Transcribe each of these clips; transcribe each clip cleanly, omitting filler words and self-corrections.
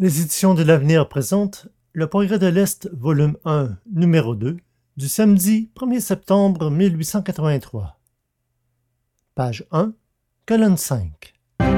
Les éditions de l'Avenir présentent Le Progrès de l'Est, volume 1, numéro 2, du samedi 1er septembre 1883. Page 1, colonne 5.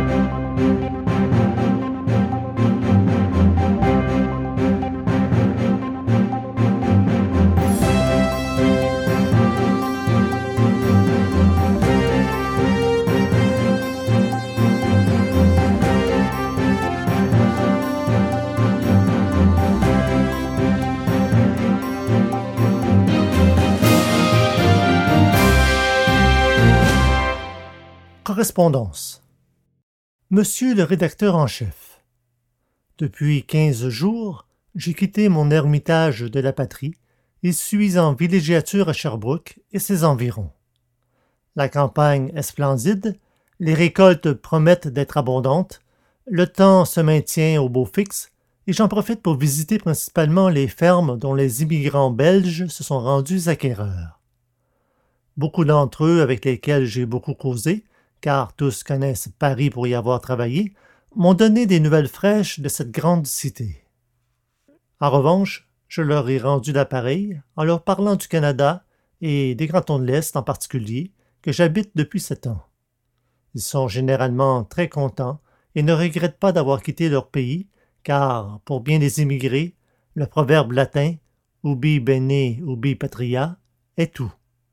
Correspondance. Monsieur le rédacteur en chef, depuis 15 jours, j'ai quitté mon ermitage de la patrie et suis en villégiature à Sherbrooke et ses environs. La campagne est splendide, les récoltes promettent d'être abondantes, le temps se maintient au beau fixe et j'en profite pour visiter principalement les fermes dont les immigrants belges se sont rendus acquéreurs. Beaucoup d'entre eux avec lesquels j'ai beaucoup causé, car tous connaissent Paris pour y avoir travaillé, m'ont donné des nouvelles fraîches de cette grande cité. En revanche, je leur ai rendu l'appareil en leur parlant du Canada et des cantons de l'Est en particulier, que j'habite depuis 7 ans. Ils sont généralement très contents et ne regrettent pas d'avoir quitté leur pays, car, pour bien des immigrés, le proverbe latin « ubi bene, ubi patria » est tout.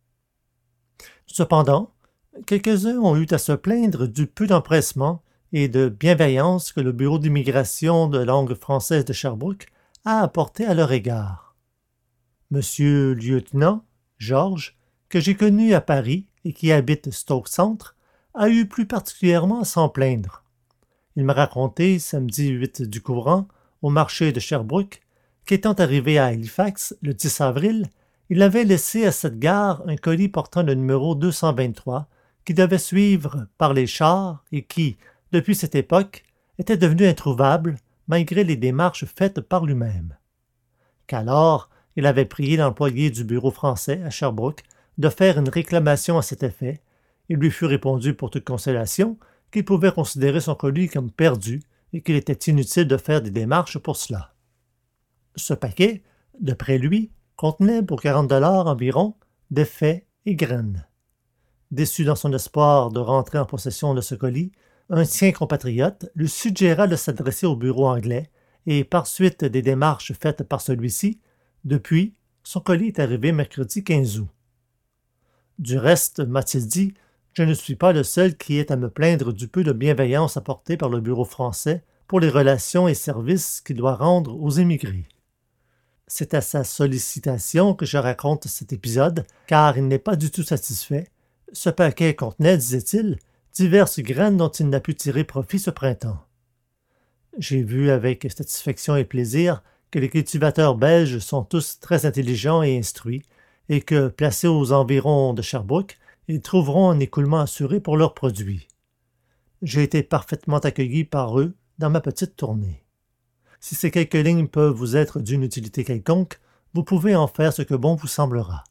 Cependant, quelques-uns ont eu à se plaindre du peu d'empressement et de bienveillance que le bureau d'immigration de langue française de Sherbrooke a apporté à leur égard. Monsieur lieutenant Georges, que j'ai connu à Paris et qui habite Stoke-Centre, a eu plus particulièrement à s'en plaindre. Il m'a raconté, samedi 8 du courant, au marché de Sherbrooke, qu'étant arrivé à Halifax le 10 avril, il avait laissé à cette gare un colis portant le numéro 223 qui devait suivre par les chars et qui, depuis cette époque, était devenu introuvable malgré les démarches faites par lui-même. Qu'alors, il avait prié l'employé du bureau français à Sherbrooke de faire une réclamation à cet effet. Il lui fut répondu pour toute consolation qu'il pouvait considérer son colis comme perdu et qu'il était inutile de faire des démarches pour cela. Ce paquet, d'après lui, contenait pour 40 $ environ des faits et graines. Déçu dans son espoir de rentrer en possession de ce colis, un sien compatriote lui suggéra de s'adresser au bureau anglais et, par suite des démarches faites par celui-ci, depuis, son colis est arrivé mercredi 15 août. Du reste, m'a-t-il dit, je ne suis pas le seul qui ait à me plaindre du peu de bienveillance apportée par le bureau français pour les relations et services qu'il doit rendre aux émigrés. C'est à sa sollicitation que je raconte cet épisode, car il n'est pas du tout satisfait. Ce paquet contenait, disait-il, diverses graines dont il n'a pu tirer profit ce printemps. J'ai vu avec satisfaction et plaisir que les cultivateurs belges sont tous très intelligents et instruits, et que, placés aux environs de Sherbrooke, ils trouveront un écoulement assuré pour leurs produits. J'ai été parfaitement accueilli par eux dans ma petite tournée. Si ces quelques lignes peuvent vous être d'une utilité quelconque, vous pouvez en faire ce que bon vous semblera.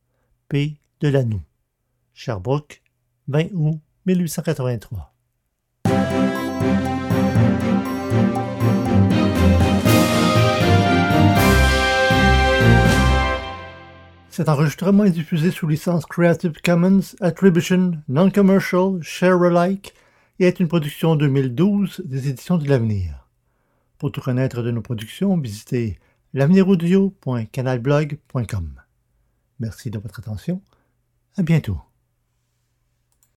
P. Delanoux. Sherbrooke, 20 août 1883. Cet enregistrement est diffusé sous licence Creative Commons Attribution Non-Commercial Share-alike et est une production 2012 des Éditions de l'Avenir. Pour tout connaître de nos productions, visitez l'aveniraudio.canalblog.com. Merci de votre attention. À bientôt.